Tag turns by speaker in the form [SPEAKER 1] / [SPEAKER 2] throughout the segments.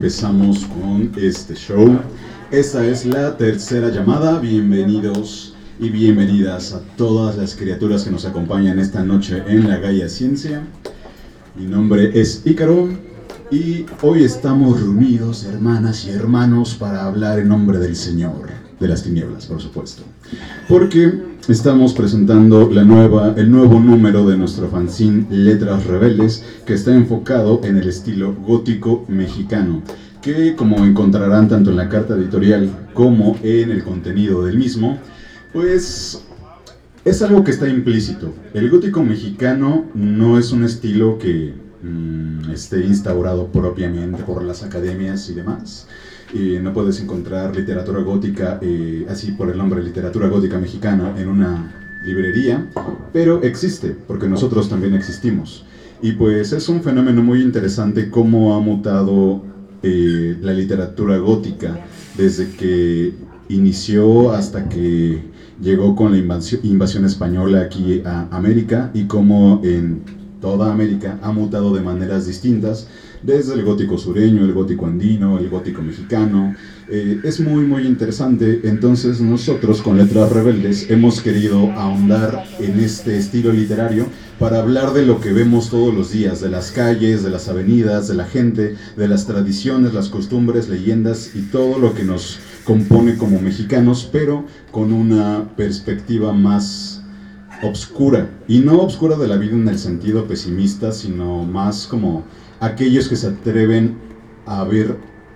[SPEAKER 1] Empezamos con este show. Esta es la tercera llamada. Bienvenidos y bienvenidas a todas las criaturas que nos acompañan esta noche en la Gaia Ciencia. Mi nombre es Ícaro y hoy estamos reunidos, hermanas y hermanos, para hablar en nombre del Señor, de las tinieblas, por supuesto. Porque estamos presentando el nuevo número de nuestro fanzine Letras Rebeldes, que está enfocado en el estilo gótico mexicano, que, como encontrarán tanto en la carta editorial como en el contenido del mismo, pues es algo que está implícito. El gótico mexicano no es un estilo que esté instaurado propiamente por las academias y demás. No puedes encontrar literatura gótica, así por el nombre literatura gótica mexicana, en una librería, pero existe, porque nosotros también existimos. Y pues es un fenómeno muy interesante cómo ha mutado la literatura gótica desde que inició hasta que llegó con la invasión española aquí a América, y cómo en toda América ha mutado de maneras distintas, desde el gótico sureño, el gótico andino, el gótico mexicano. Es muy muy interesante. Entonces nosotros con Letras Rebeldes hemos querido ahondar en este estilo literario para hablar de lo que vemos todos los días, de las calles, de las avenidas, de la gente, de las tradiciones, las costumbres, leyendas y todo lo que nos compone como mexicanos, pero con una perspectiva más obscura, y no obscura de la vida en el sentido pesimista, sino más como aquellos que se atreven a ver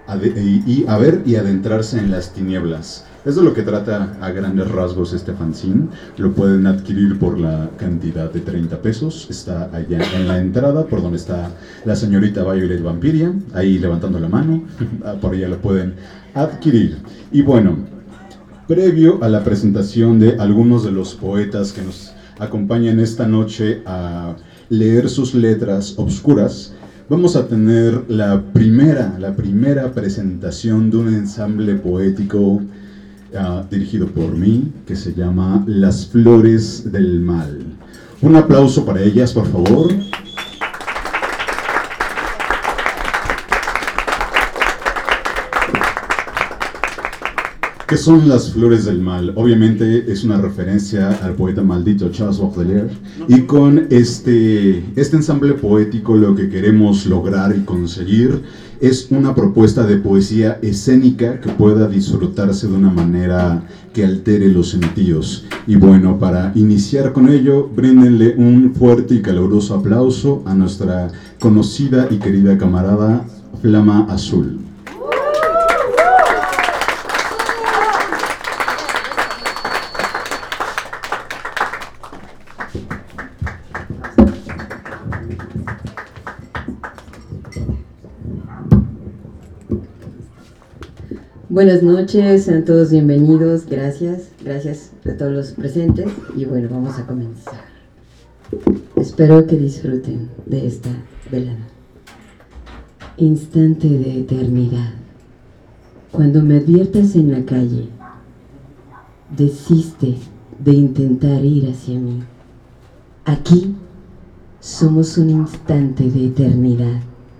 [SPEAKER 1] y adentrarse en las tinieblas. Eso es lo que trata a grandes rasgos este fanzine. Lo pueden adquirir por la cantidad de 30 pesos. Está allá en la entrada, por donde está la señorita Violet Vampiria, ahí levantando la mano. Por allá lo pueden adquirir. Y bueno, previo a la presentación de algunos de los poetas que nos acompañan esta noche a leer sus letras obscuras, vamos a tener la primera presentación de un ensamble poético dirigido por mí, que se llama Las Flores del Mal. Un aplauso para ellas, por favor. ¿Qué son las flores del mal? Obviamente es una referencia al poeta maldito Charles Baudelaire, y con este ensamble poético lo que queremos lograr y conseguir es una propuesta de poesía escénica que pueda disfrutarse de una manera que altere los sentidos. Y bueno, para iniciar con ello, bríndenle un fuerte y caluroso aplauso a nuestra conocida y querida camarada Flama Azul.
[SPEAKER 2] Buenas noches, sean todos bienvenidos, gracias a todos los presentes, y bueno, vamos a comenzar. Espero que disfruten de esta velada. Instante de eternidad. Cuando me adviertas en la calle, desiste de intentar ir hacia mí. Aquí somos un instante de eternidad.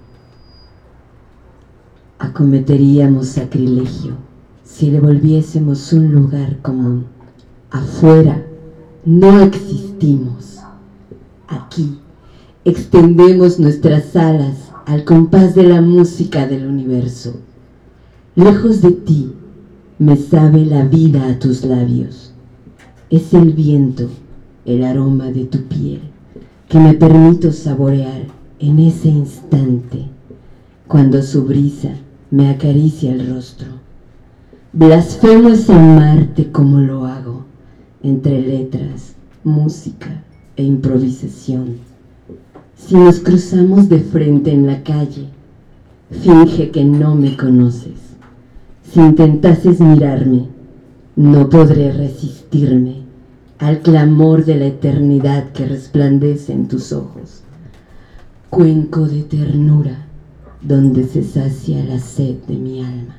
[SPEAKER 2] Acometeríamos sacrilegio si le volviésemos un lugar común. Afuera no existimos. Aquí extendemos nuestras alas al compás de la música del universo. Lejos de ti me sabe la vida a tus labios. Es el viento, el aroma de tu piel, que me permito saborear en ese instante, cuando su brisa me acaricia el rostro. Blasfemo es amarte como lo hago, entre letras, música e improvisación. Si nos cruzamos de frente en la calle, finge que no me conoces. Si intentases mirarme, no podré resistirme al clamor de la eternidad que resplandece en tus ojos. Cuenco de ternura, donde se sacia la sed de mi alma.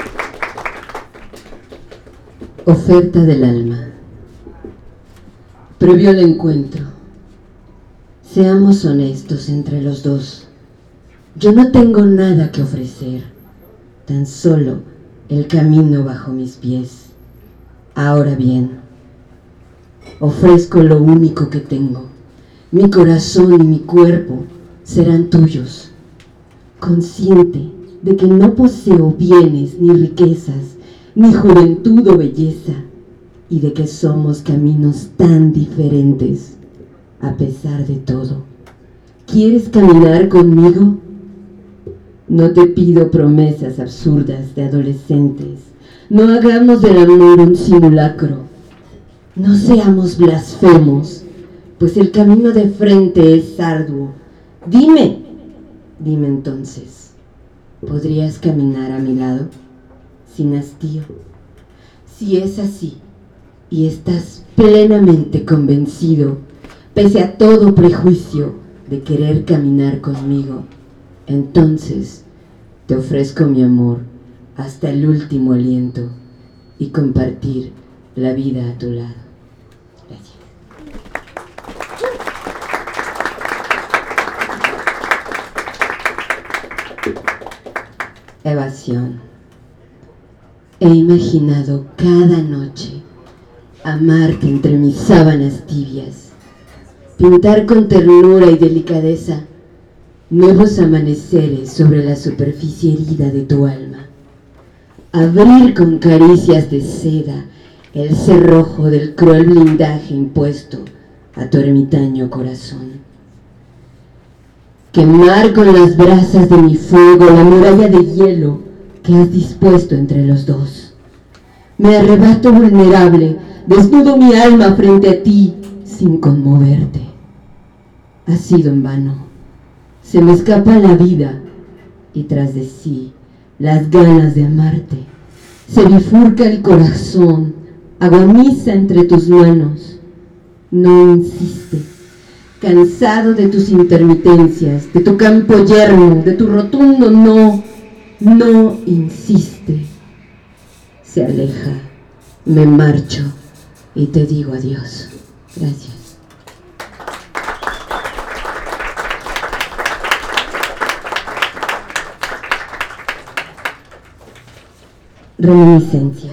[SPEAKER 2] Oferta del alma. Prohibió el encuentro. Seamos honestos entre los dos. Yo no tengo nada que ofrecer, tan solo el camino bajo mis pies. Ahora bien, ofrezco lo único que tengo. Mi corazón y mi cuerpo serán tuyos. Consciente de que no poseo bienes ni riquezas, ni juventud o belleza, y de que somos caminos tan diferentes, a pesar de todo, ¿quieres caminar conmigo? No te pido promesas absurdas de adolescentes. No hagamos del amor un simulacro. No seamos blasfemos, pues el camino de frente es arduo. Dime entonces, ¿podrías caminar a mi lado sin hastío? Si es así, y estás plenamente convencido, pese a todo prejuicio, de querer caminar conmigo, entonces te ofrezco mi amor hasta el último aliento y compartir la vida a tu lado. Gracias. Evasión. He imaginado cada noche amarte entre mis sábanas tibias, pintar con ternura y delicadeza nuevos amaneceres sobre la superficie herida de tu alma, abrir con caricias de seda el cerrojo del cruel blindaje impuesto a tu ermitaño corazón, quemar con las brasas de mi fuego la muralla de hielo que has dispuesto entre los dos. Me arrebato vulnerable, desnudo mi alma frente a ti sin conmoverte. Ha sido en vano. Se me escapa la vida y tras de sí las ganas de amarte. Se bifurca el corazón, agoniza entre tus manos. No insiste, cansado de tus intermitencias, de tu campo yermo, de tu rotundo no insiste. Se aleja, me marcho y te digo adiós. Gracias. Reminiscencia.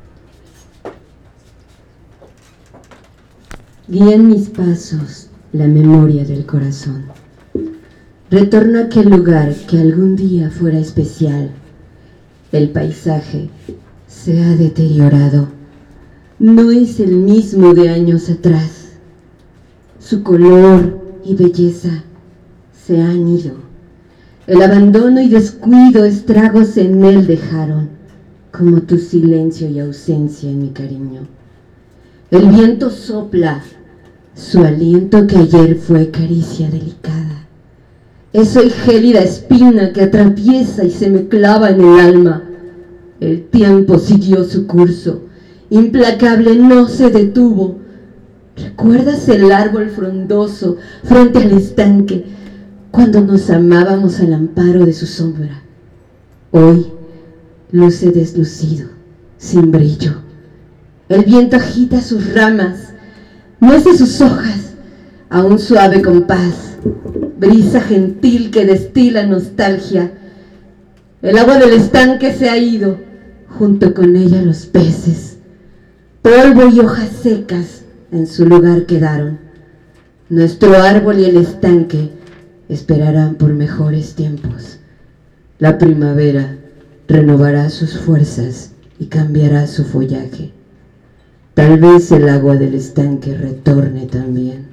[SPEAKER 2] Guía en mis pasos la memoria del corazón. Retorno a aquel lugar que algún día fuera especial. El paisaje se ha deteriorado. No es el mismo de años atrás. Su color y belleza se han ido. El abandono y descuido estragos en él dejaron, como tu silencio y ausencia en mi cariño. El viento sopla, su aliento que ayer fue caricia delicada. Es hoy gélida espina que atraviesa y se me clava en el alma. El tiempo siguió su curso, implacable no se detuvo. ¿Recuerdas el árbol frondoso frente al estanque, cuando nos amábamos al amparo de su sombra? Hoy luce deslucido, sin brillo. El viento agita sus ramas, muece sus hojas a un suave compás, brisa gentil que destila nostalgia. El agua del estanque se ha ido, junto con ella los peces. Polvo y hojas secas en su lugar quedaron. Nuestro árbol y el estanque esperarán por mejores tiempos. La primavera renovará sus fuerzas y cambiará su follaje. Tal vez el agua del estanque retorne también.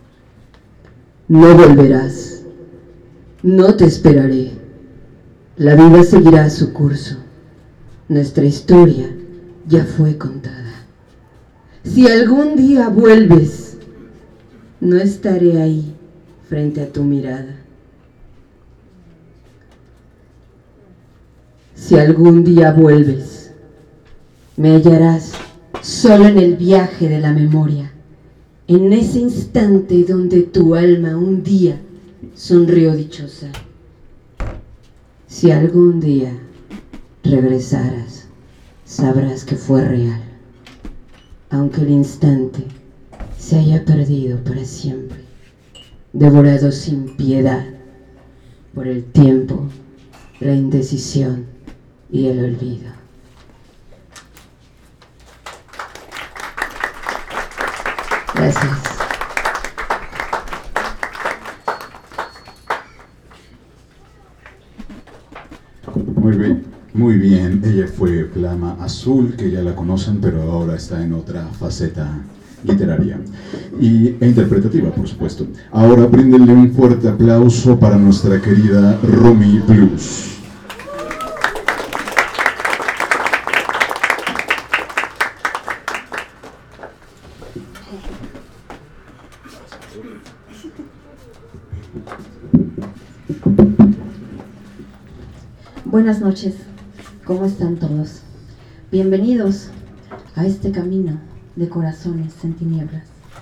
[SPEAKER 2] No volverás, no te esperaré. La vida seguirá su curso. Nuestra historia ya fue contada. Si algún día vuelves, no estaré ahí frente a tu mirada. Si algún día vuelves, me hallarás solo en el viaje de la memoria, en ese instante donde tu alma un día sonrió dichosa. Si algún día regresaras, sabrás que fue real, aunque el instante se haya perdido para siempre, devorado sin piedad por el tiempo, la indecisión y el olvido. Gracias.
[SPEAKER 1] Muy bien. Ella fue Flama Azul, que ya la conocen, pero ahora está en otra faceta literaria e interpretativa, por supuesto. Ahora bríndenle un fuerte aplauso para nuestra querida Romy Blues.
[SPEAKER 2] Buenas noches, ¿cómo están todos? Bienvenidos a este camino de corazones en tinieblas.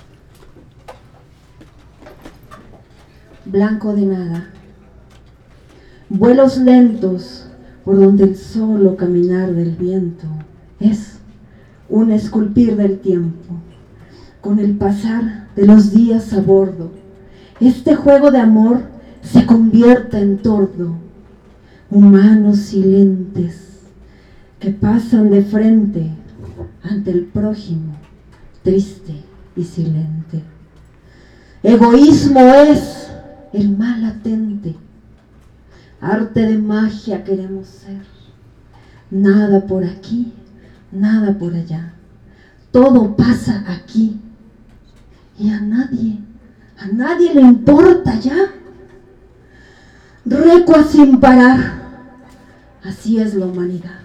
[SPEAKER 2] Blanco de nada, vuelos lentos por donde el solo caminar del viento es un esculpir del tiempo, con el pasar de los días a bordo. Este juego de amor se convierte en tordo. Humanos silentes que pasan de frente ante el prójimo, triste y silente. Egoísmo es el mal latente, arte de magia queremos ser. Nada por aquí, nada por allá, todo pasa aquí y a nadie le importa ya. Recua sin parar, así es la humanidad.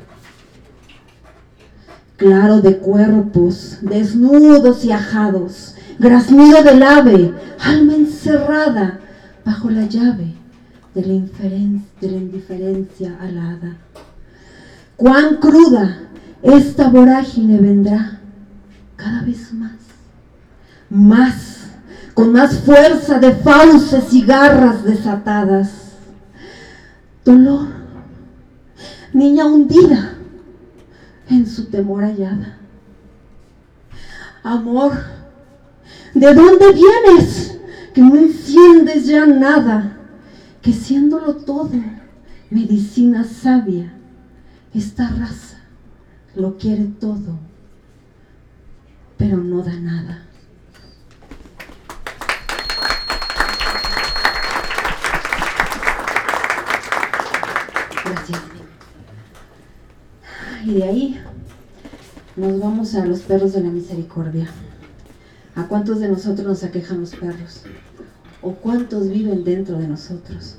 [SPEAKER 2] Claro de cuerpos, desnudos y ajados, graznido del ave, alma encerrada bajo la llave de la indiferencia alada. Cuán cruda esta vorágine vendrá cada vez más, con más fuerza de fauces y garras desatadas. Dolor, niña hundida en su temor hallada. Amor, ¿de dónde vienes? Que no enciendes ya nada, que siéndolo todo, medicina sabia, esta raza lo quiere todo, pero no da nada. Gracias. Y de ahí nos vamos a los perros de la misericordia. ¿A cuántos de nosotros nos aquejan los perros? ¿O cuántos viven dentro de nosotros?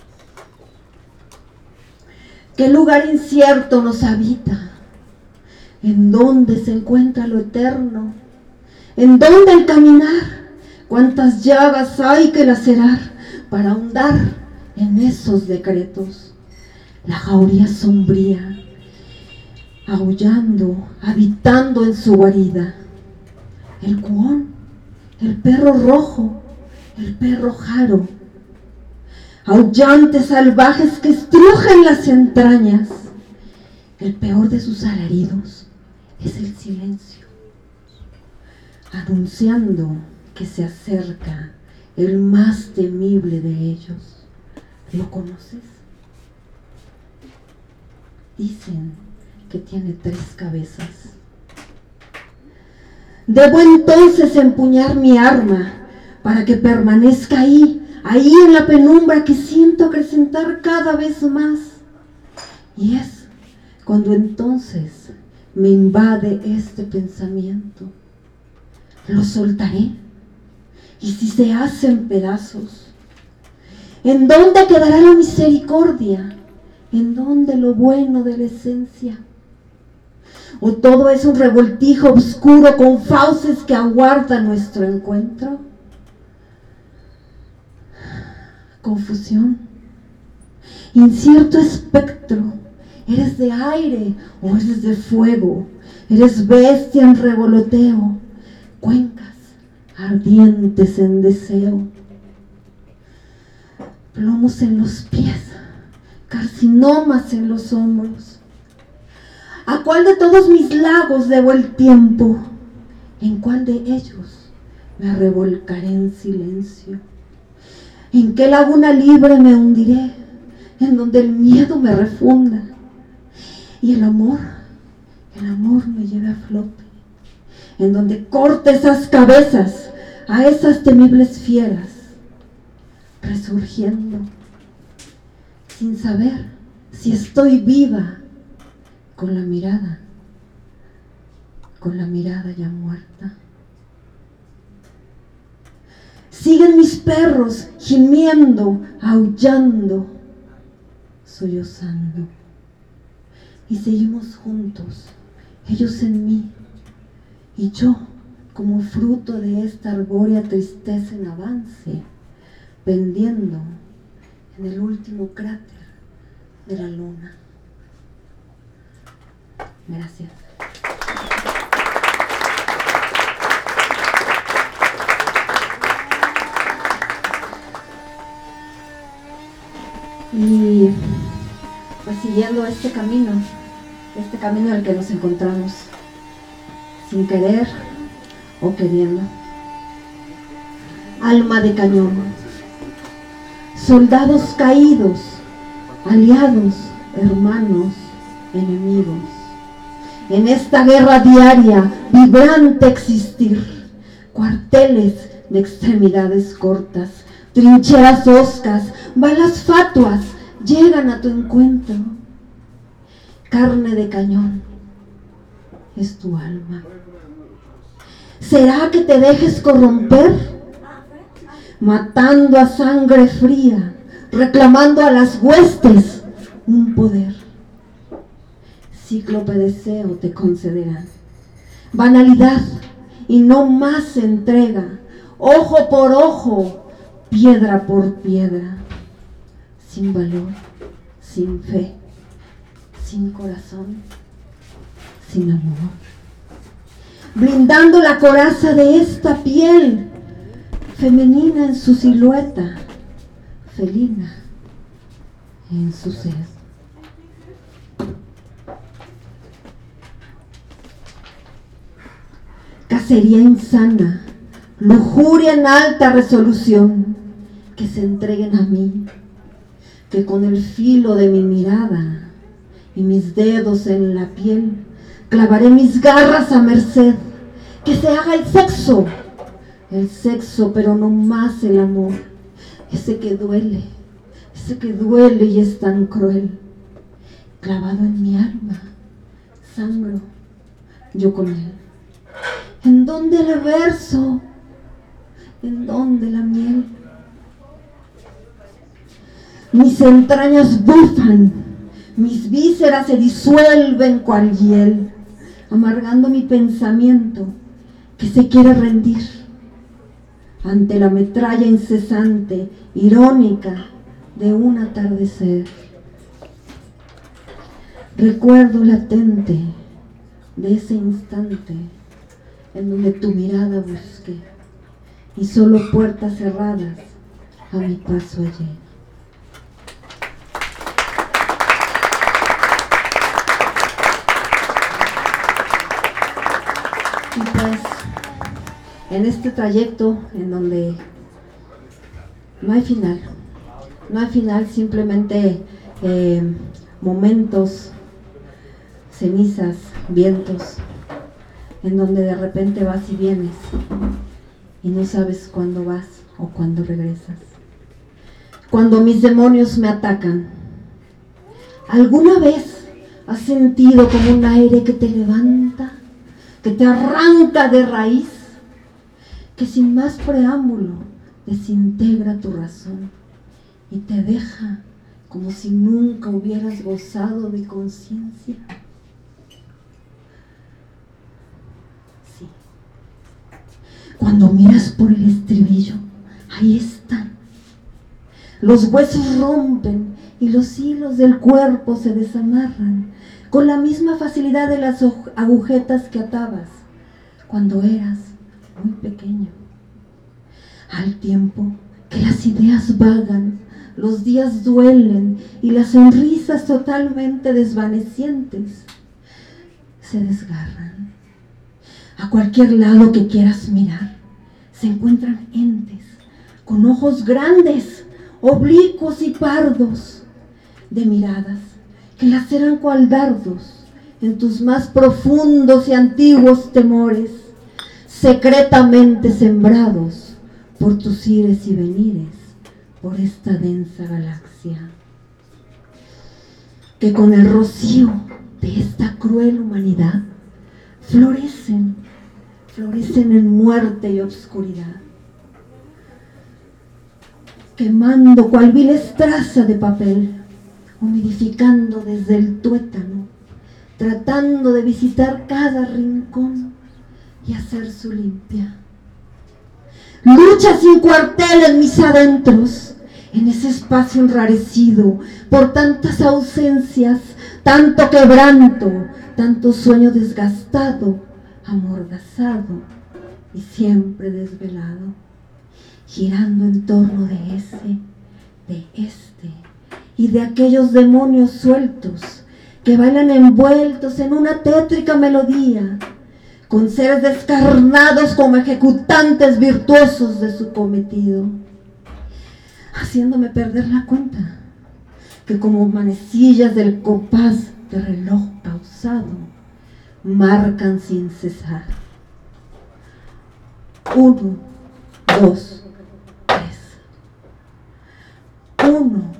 [SPEAKER 2] ¿Qué lugar incierto nos habita? ¿En dónde se encuentra lo eterno? ¿En dónde el caminar? ¿Cuántas llagas hay que lacerar para ahondar en esos decretos? La jauría sombría, aullando, habitando en su guarida. El cuón, el perro rojo, el perro jaro, aullantes salvajes que estrujan las entrañas. El peor de sus alaridos es el silencio, anunciando que se acerca el más temible de ellos. ¿Lo conoces? Dicen que tiene 3 cabezas. Debo entonces empuñar mi arma para que permanezca ahí en la penumbra que siento acrecentar cada vez más. Y es cuando entonces me invade este pensamiento. Lo soltaré. Y si se hacen pedazos, ¿en dónde quedará la misericordia? ¿En dónde lo bueno de la esencia? ¿O todo es un revoltijo oscuro con fauces que aguarda nuestro encuentro? Confusión, incierto espectro. ¿Eres de aire o eres de fuego? ¿Eres bestia en revoloteo? Cuencas ardientes en deseo. Plomos en los pies, carcinomas en los hombros. ¿A cuál de todos mis lagos debo el tiempo? ¿En cuál de ellos me revolcaré en silencio. ¿En qué laguna libre me hundiré? En donde el miedo me refunda y el amor me lleve a flote. En donde corte esas cabezas a esas temibles fieras, resurgiendo, sin saber si estoy viva, con la mirada ya muerta. Siguen mis perros gimiendo, aullando, sollozando, y seguimos juntos, ellos en mí, y yo como fruto de esta arbórea tristeza en avance, pendiendo en el último cráter de la luna. Gracias. Y pues siguiendo este camino en el que nos encontramos, sin querer o queriendo. Alma de cañón, soldados caídos, aliados, hermanos, enemigos. En esta guerra diaria, vibrante existir, cuarteles de extremidades cortas, trincheras hoscas, balas fatuas llegan a tu encuentro. Carne de cañón es tu alma. ¿Será que te dejes corromper? Matando a sangre fría, reclamando a las huestes un poder. Cíclope deseo te concederán. Banalidad y no más entrega, ojo por ojo, piedra por piedra, sin valor, sin fe, sin corazón, sin amor. Blindando la coraza de esta piel, femenina en su silueta, felina en su sed. Cacería insana, lujuria en alta resolución, que se entreguen a mí, que con el filo de mi mirada y mis dedos en la piel clavaré mis garras a merced, que se haga el sexo pero no más el amor, ese que duele y es tan cruel, clavado en mi alma, sangro yo con él. ¿En dónde el verso? ¿En dónde la miel? Mis entrañas bufan, mis vísceras se disuelven cual hiel, amargando mi pensamiento que se quiere rendir ante la metralla incesante, irónica de un atardecer. Recuerdo latente de ese instante en donde tu mirada busqué y solo puertas cerradas a mi paso hallé. Y pues, en este trayecto en donde no hay final, simplemente momentos, cenizas, vientos, en donde de repente vas y vienes y no sabes cuándo vas o cuándo regresas. Cuando mis demonios me atacan, ¿alguna vez has sentido como un aire que te levanta, que te arranca de raíz, que sin más preámbulo desintegra tu razón y te deja como si nunca hubieras gozado de conciencia? Sí. Cuando miras por el estribillo, ahí están. Los huesos rompen y los hilos del cuerpo se desamarran con la misma facilidad de las agujetas que atabas cuando eras muy pequeño. Al tiempo que las ideas vagan, los días duelen y las sonrisas totalmente desvanecientes se desgarran. A cualquier lado que quieras mirar,
[SPEAKER 3] se encuentran entes con ojos grandes, oblicuos y pardos, de miradas que laceran cual dardos en tus más profundos y antiguos temores, secretamente sembrados por tus ires y venires por esta densa galaxia, que con el rocío de esta cruel humanidad florecen en muerte y obscuridad, quemando cual vil estraza de papel, humidificando desde el tuétano, tratando de visitar cada rincón y hacer su limpia. Lucha sin cuartel en mis adentros, en ese espacio enrarecido por tantas ausencias, tanto quebranto, tanto sueño desgastado, amordazado y siempre desvelado, girando en torno de ese, de este y de aquellos demonios sueltos que bailan envueltos en una tétrica melodía, con seres descarnados como ejecutantes virtuosos de su cometido, haciéndome perder la cuenta, que como manecillas del compás de reloj pausado, marcan sin cesar. 1, 2, 3. 1, 2,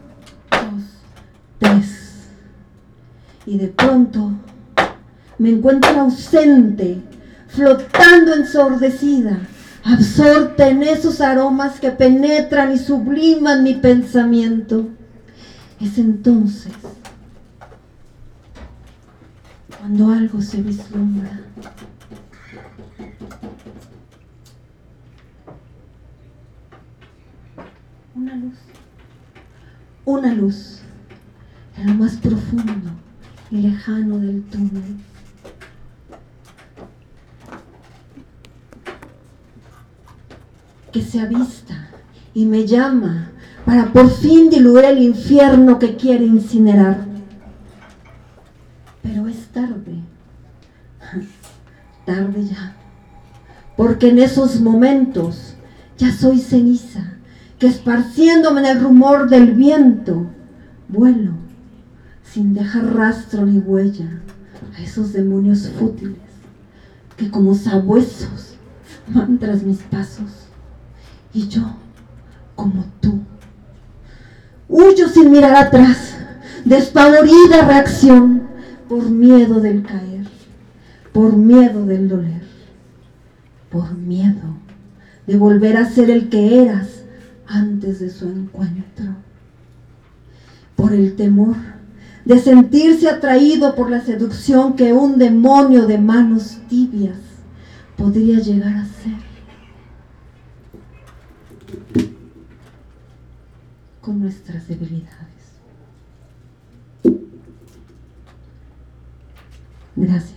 [SPEAKER 3] 3. Y de pronto me encuentro ausente, flotando ensordecida, absorta en esos aromas que penetran y subliman mi pensamiento. Es entonces cuando algo se vislumbra. Una luz en lo más profundo y lejano del túnel. Que se avista y me llama para por fin diluir el infierno que quiere incinerar. Pero es tarde ya, porque en esos momentos ya soy ceniza, que esparciéndome en el rumor del viento, vuelo sin dejar rastro ni huella a esos demonios fútiles que como sabuesos van tras mis pasos. Y yo, como tú, huyo sin mirar atrás, despavorida reacción, por miedo del caer, por miedo del doler, por miedo de volver a ser el que eras antes de su encuentro, por el temor de sentirse atraído por la seducción que un demonio de manos tibias podría llegar a ser. Con nuestras debilidades. Gracias.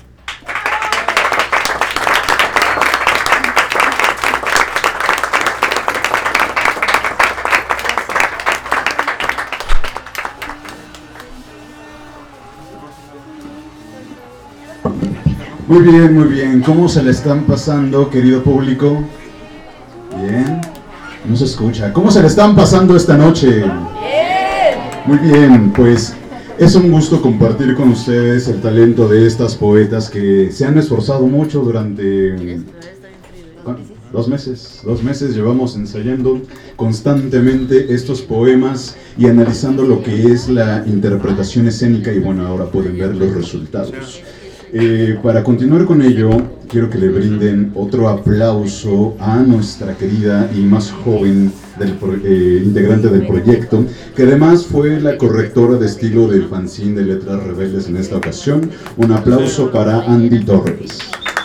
[SPEAKER 1] Muy bien, muy bien. ¿Cómo se le están pasando, querido público? Bien. No se escucha. ¿Cómo se le están pasando esta noche? Bien. Muy bien, pues es un gusto compartir con ustedes el talento de estas poetas que se han esforzado mucho durante 2 meses. 2 meses llevamos ensayando constantemente estos poemas y analizando lo que es la interpretación escénica, y bueno, ahora pueden ver los resultados. Para continuar con ello, quiero que le brinden otro aplauso a nuestra querida y más joven integrante del proyecto, que además fue la correctora de estilo del fanzine de Letras Rebeldes en esta ocasión. Un aplauso para Andy Torres.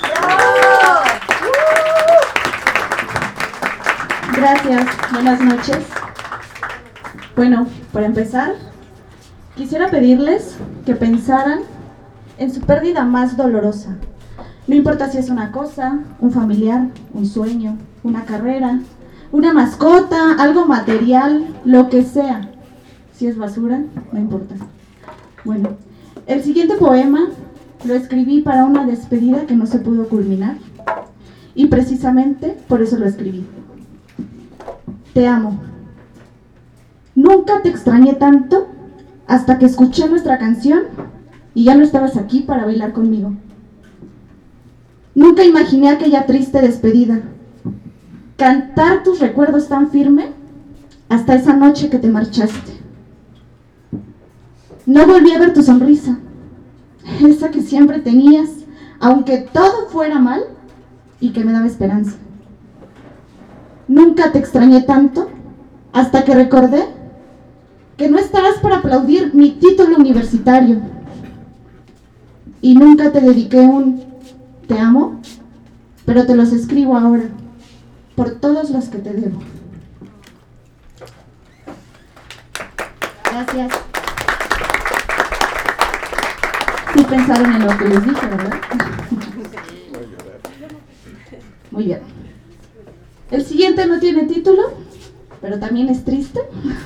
[SPEAKER 4] Gracias, buenas noches. Bueno, para empezar, quisiera pedirles que pensaran en su pérdida más dolorosa. No importa si es una cosa, un familiar, un sueño, una carrera, una mascota, algo material, lo que sea. Si es basura, no importa. Bueno, el siguiente poema lo escribí para una despedida que no se pudo culminar. y precisamente por eso lo escribí. Te amo. Nunca te extrañé tanto hasta que escuché nuestra canción y ya no estabas aquí para bailar conmigo. Nunca imaginé aquella triste despedida, cantar tus recuerdos tan firme hasta esa noche que te marchaste. No volví a ver tu sonrisa, esa que siempre tenías, aunque todo fuera mal y que me daba esperanza. Nunca te extrañé tanto hasta que recordé que no estarás para aplaudir mi título universitario. Y nunca te dediqué un te amo, pero te los escribo ahora, por todos los que te debo. Gracias. Sí pensaron en lo que les dije, ¿verdad? Muy bien. El siguiente no tiene título, pero también es triste.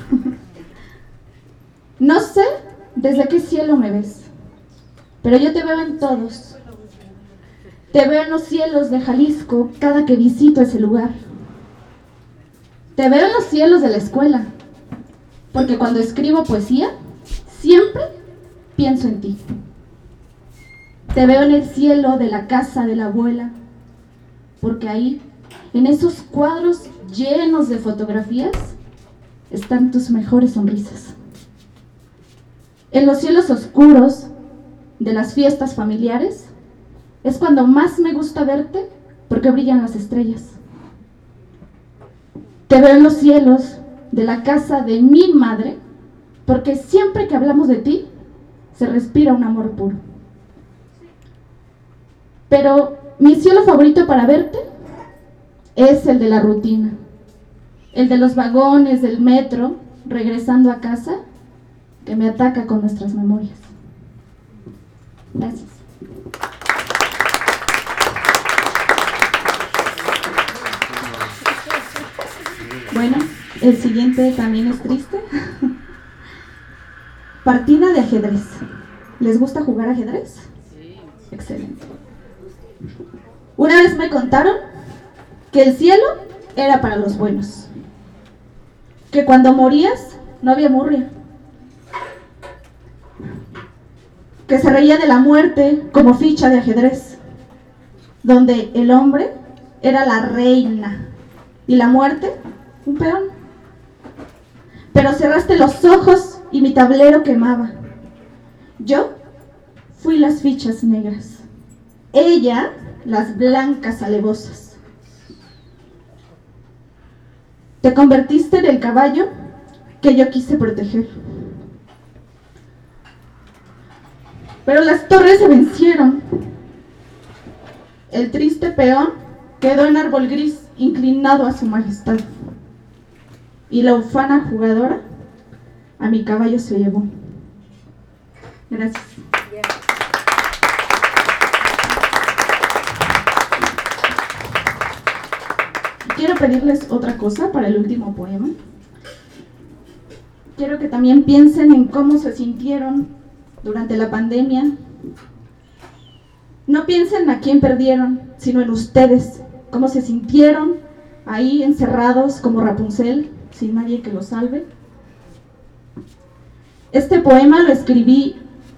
[SPEAKER 4] No sé desde qué cielo me ves, pero yo te veo en todos. Te veo en los cielos de Jalisco cada que visito ese lugar. Te veo en los cielos de la escuela, porque cuando escribo poesía, siempre pienso en ti. Te veo en el cielo de la casa de la abuela, porque ahí, en esos cuadros llenos de fotografías, están tus mejores sonrisas. En los cielos oscuros de las fiestas familiares, es cuando más me gusta verte, porque brillan las estrellas. Te veo en los cielos de la casa de mi madre, porque siempre que hablamos de ti, se respira un amor puro. Pero mi cielo favorito para verte es el de la rutina, el de los vagones del metro, regresando a casa, que me ataca con nuestras memorias. Gracias. Bueno, el siguiente también es triste. Partida de ajedrez. ¿Les gusta jugar ajedrez? Sí. Excelente. Una vez me contaron que el cielo era para los buenos, que cuando morías no había murria, que se reía de la muerte como ficha de ajedrez, donde el hombre era la reina y la muerte un peón. Pero cerraste los ojos y mi tablero quemaba. Yo fui las fichas negras, ella las blancas alevosas. Te convertiste en el caballo que yo quise proteger. Pero las torres se vencieron. El triste peón quedó en árbol gris, inclinado a su majestad. Y la ufana jugadora a mi caballo se llevó. Gracias. Quiero pedirles otra cosa para el último poema. Quiero que también piensen en cómo se sintieron durante la pandemia. No piensen a quién perdieron, sino en ustedes, cómo se sintieron ahí encerrados como Rapunzel, sin nadie que los salve. Este poema lo escribí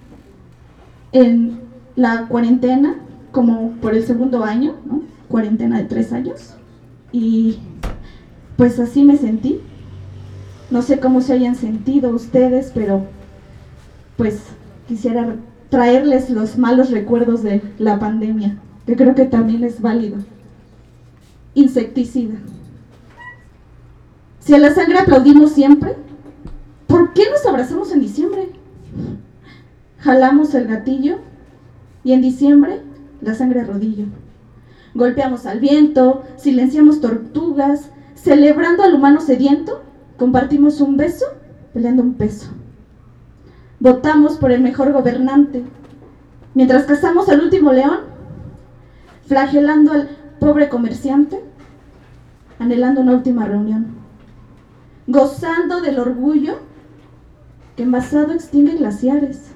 [SPEAKER 4] en la cuarentena, como por el segundo año, ¿no? Cuarentena de 3 años. Y pues así me sentí. No sé cómo se hayan sentido ustedes, pero pues quisiera traerles los malos recuerdos de la pandemia, que creo que también es válido. Insecticida. Si a la sangre aplaudimos siempre, ¿por qué nos abrazamos en diciembre? Jalamos el gatillo y en diciembre la sangre rodillo. Golpeamos al viento, silenciamos tortugas, celebrando al humano sediento, compartimos un beso, peleando un peso. Votamos por el mejor gobernante, mientras cazamos al último león, flagelando al pobre comerciante, anhelando una última reunión, gozando del orgullo que envasado extingue glaciares,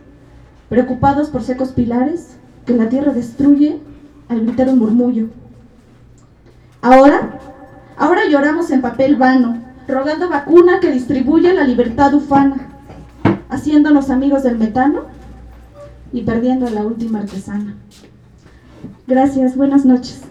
[SPEAKER 4] preocupados por secos pilares que la tierra destruye al gritar un murmullo. Ahora lloramos en papel vano, rogando vacuna que distribuya la libertad ufana, haciéndonos amigos del metano y perdiendo a la última artesana. Gracias, buenas noches.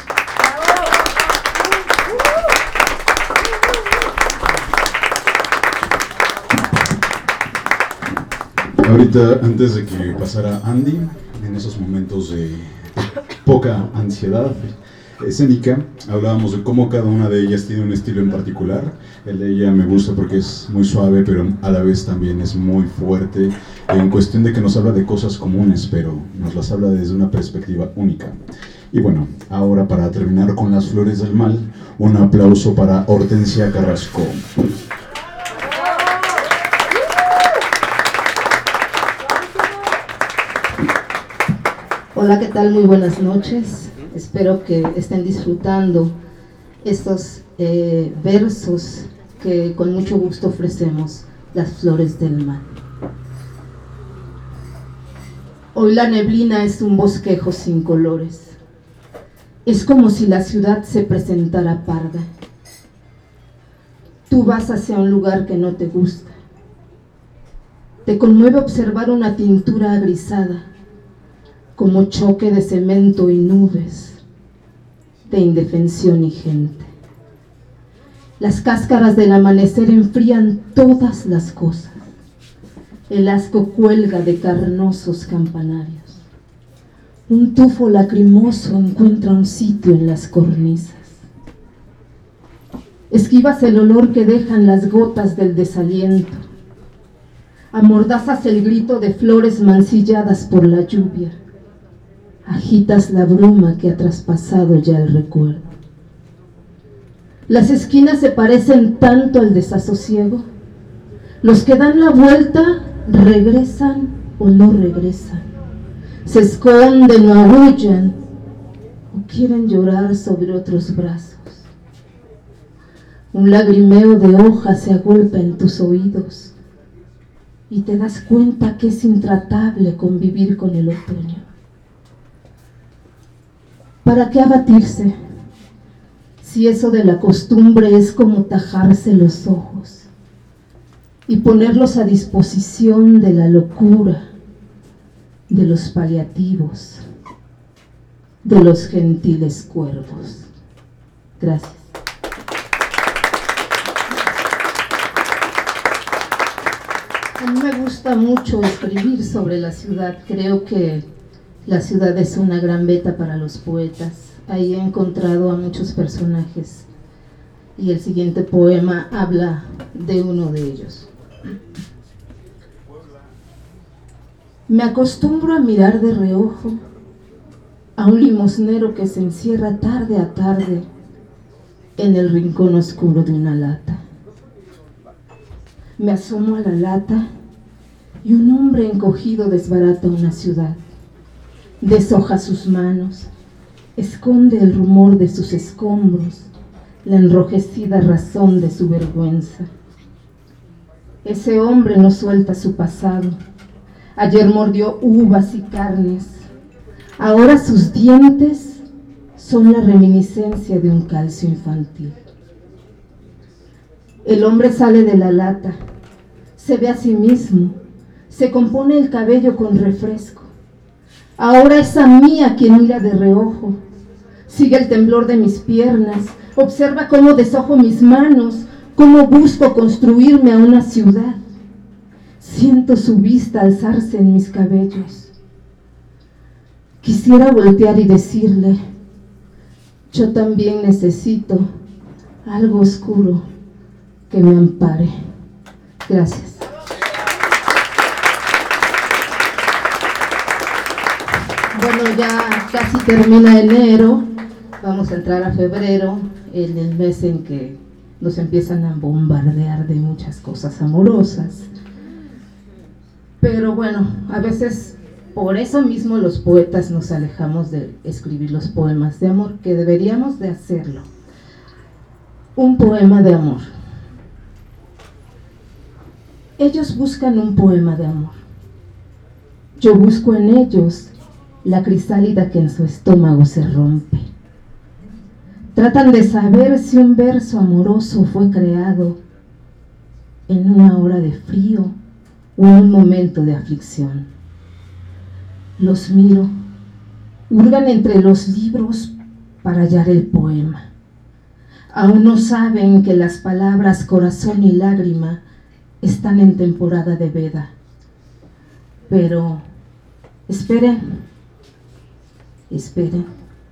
[SPEAKER 1] Ahorita, antes de que pasara Andy, en esos momentos de poca ansiedad escénica, hablábamos de cómo cada una de ellas tiene un estilo en particular. El de ella me gusta porque es muy suave, pero a la vez también es muy fuerte, en cuestión de que nos habla de cosas comunes, pero nos las habla desde una perspectiva única. Y bueno, ahora para terminar con Las Flores del Mal, un aplauso para Hortensia Carrasco.
[SPEAKER 2] Hola, ¿qué tal? Muy buenas noches. Espero que estén disfrutando estos versos que con mucho gusto ofrecemos, Las Flores del Mal. Hoy la neblina es un bosquejo sin colores. Es como si la ciudad se presentara parda. Tú vas hacia un lugar que no te gusta. Te conmueve observar una tintura agrisada, como choque de cemento y nubes, de indefensión y gente. Las cáscaras del amanecer enfrían todas las cosas. El asco cuelga de carnosos campanarios. Un tufo lacrimoso encuentra un sitio en las cornisas. Esquivas el olor que dejan las gotas del desaliento. Amordazas el grito de flores mancilladas por la lluvia. Agitas la bruma que ha traspasado ya el recuerdo. Las esquinas se parecen tanto al desasosiego. Los que dan la vuelta regresan o no regresan. Se esconden o aullan o quieren llorar sobre otros brazos. Un lagrimeo de hojas se agolpa en tus oídos y te das cuenta que es intratable convivir con el otoño. ¿Para qué abatirse? Si eso de la costumbre es como tajarse los ojos y ponerlos a disposición de la locura, de los paliativos, de los gentiles cuervos. Gracias. A mí me gusta mucho escribir sobre la ciudad. Creo que la ciudad es una gran beta para los poetas. Ahí he encontrado a muchos personajes y el siguiente poema habla de uno de ellos. Me acostumbro a mirar de reojo a un limosnero que se encierra tarde a tarde en el rincón oscuro de una lata. Me asomo a la lata y un hombre encogido desbarata una ciudad. Deshoja sus manos, esconde el rumor de sus escombros, la enrojecida razón de su vergüenza. Ese hombre no suelta su pasado. Ayer mordió uvas y carnes. Ahora sus dientes son la reminiscencia de un calcio infantil. El hombre sale de la lata, se ve a sí mismo, se compone el cabello con refresco. Ahora es a mí a quien mira de reojo. Sigue el temblor de mis piernas, observa cómo deshojo mis manos, cómo busco construirme a una ciudad. Siento su vista alzarse en mis cabellos. Quisiera voltear y decirle, yo también necesito algo oscuro que me ampare. Gracias. Bueno, ya casi termina enero, vamos a entrar a febrero, en el mes en que nos empiezan a bombardear de muchas cosas amorosas. Pero bueno, a veces por eso mismo los poetas nos alejamos de escribir los poemas de amor, que deberíamos de hacerlo. Un poema de amor. Ellos buscan un poema de amor. Yo busco en ellos la crisálida que en su estómago se rompe.
[SPEAKER 5] Tratan de saber si un verso amoroso fue creado en una hora de frío o en un momento de aflicción. Los miro, hurgan entre los libros para hallar el poema. Aún no saben que las palabras corazón y lágrima están en temporada de veda. Pero esperen, esperen.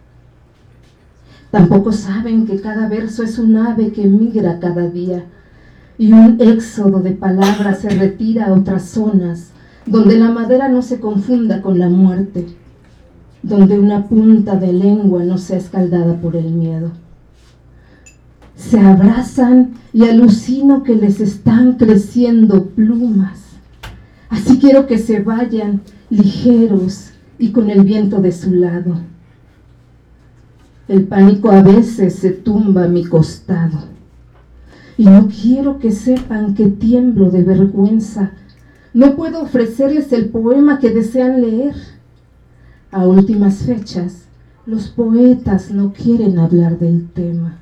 [SPEAKER 5] Tampoco saben que cada verso es un ave que migra cada día y un éxodo de palabras se retira a otras zonas donde la madera no se confunda con la muerte, donde una punta de lengua no sea escaldada por el miedo. Se abrazan y alucino que les están creciendo plumas. Así quiero que se vayan ligeros y con el viento de su lado. El pánico a veces se tumba a mi costado y no quiero que sepan que tiemblo de vergüenza. No puedo ofrecerles el poema que desean leer. A últimas fechas, los poetas no quieren hablar del tema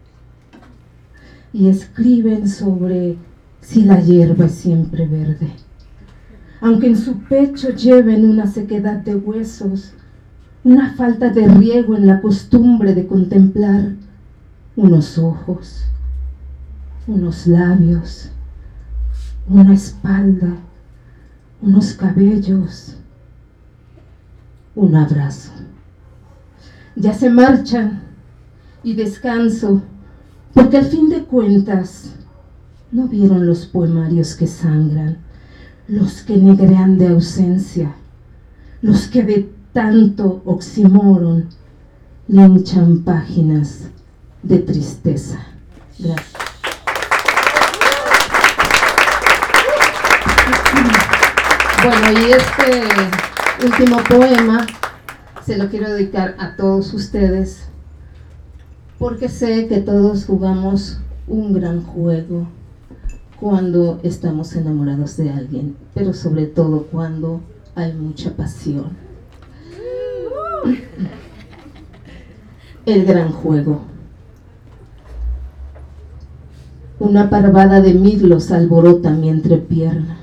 [SPEAKER 5] y escriben sobre si la hierba es siempre verde. Aunque en su pecho lleven una sequedad de huesos, una falta de riego en la costumbre de contemplar unos ojos, unos labios, una espalda, unos cabellos, un abrazo. Ya se marchan y descanso, porque al fin de cuentas no vieron los poemarios que sangran, los que negrean de ausencia, los que de tanto oxímoron linchan páginas de tristeza. Gracias. Bueno, y este último poema se lo quiero dedicar a todos ustedes, porque sé que todos jugamos un gran juego cuando estamos enamorados de alguien, pero sobre todo cuando hay mucha pasión. El gran juego. Una parvada de mirlos alborota mi entrepierna.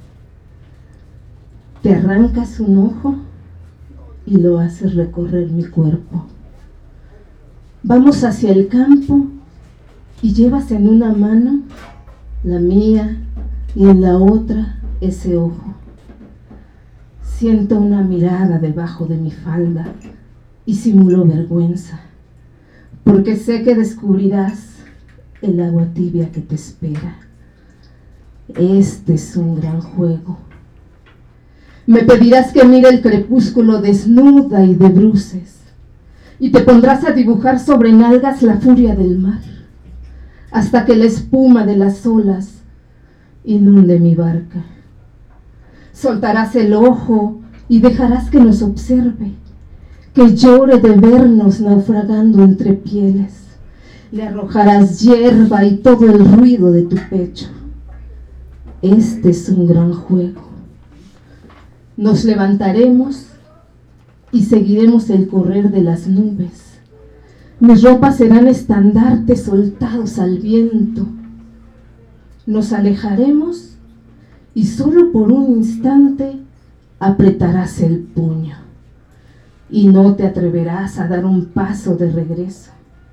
[SPEAKER 5] Te arrancas un ojo y lo haces recorrer mi cuerpo. Vamos hacia el campo y llevas en una mano la mía y en la otra ese ojo. Siento una mirada debajo de mi falda y simulo vergüenza, porque sé que descubrirás el agua tibia que te espera. Este es un gran juego. Me pedirás que mire el crepúsculo desnuda y de bruces, y te pondrás a dibujar sobre nalgas la furia del mar, hasta que la espuma de las olas inunde mi barca. Soltarás el ojo y dejarás que nos observe, que llore de vernos naufragando entre pieles. Le arrojarás hierba y todo el ruido de tu pecho. Este es un gran juego. Nos levantaremos y seguiremos el correr de las nubes. Mis ropas serán estandartes soltados al viento. Nos alejaremos y solo por un instante apretarás el puño y no te atreverás a dar un paso de regreso.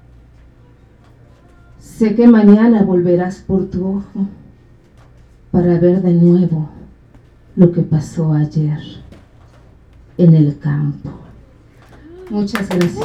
[SPEAKER 5] Sé que mañana volverás por tu ojo para ver de nuevo lo que pasó ayer en el campo. Muchas gracias.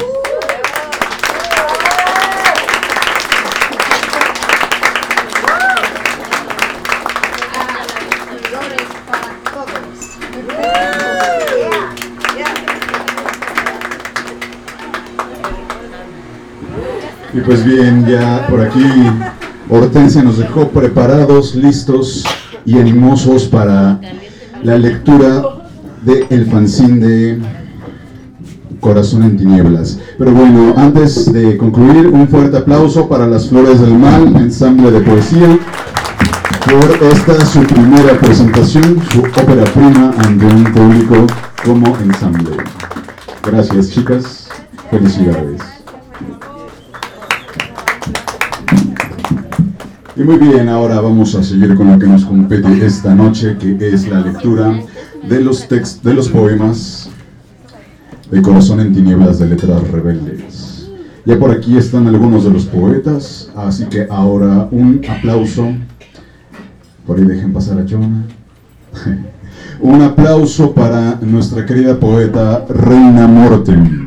[SPEAKER 1] Y pues bien, ya por aquí Hortensia nos dejó preparados, listos y animosos para la lectura del fanzine de Corazón en Tinieblas. Pero bueno, antes de concluir, un fuerte aplauso para Las Flores del Mal, ensamble de poesía, por esta su primera presentación, su ópera prima ante un público como ensamble. Gracias, chicas. Felicidades. Y muy bien, ahora vamos a seguir con lo que nos compete esta noche, que es la lectura de los poemas de Corazón en Tinieblas de Letras Rebeldes. Ya por aquí están algunos de los poetas, así que ahora un aplauso. Por ahí dejen pasar a Jonah. Un aplauso para nuestra querida poeta Reina Mortem.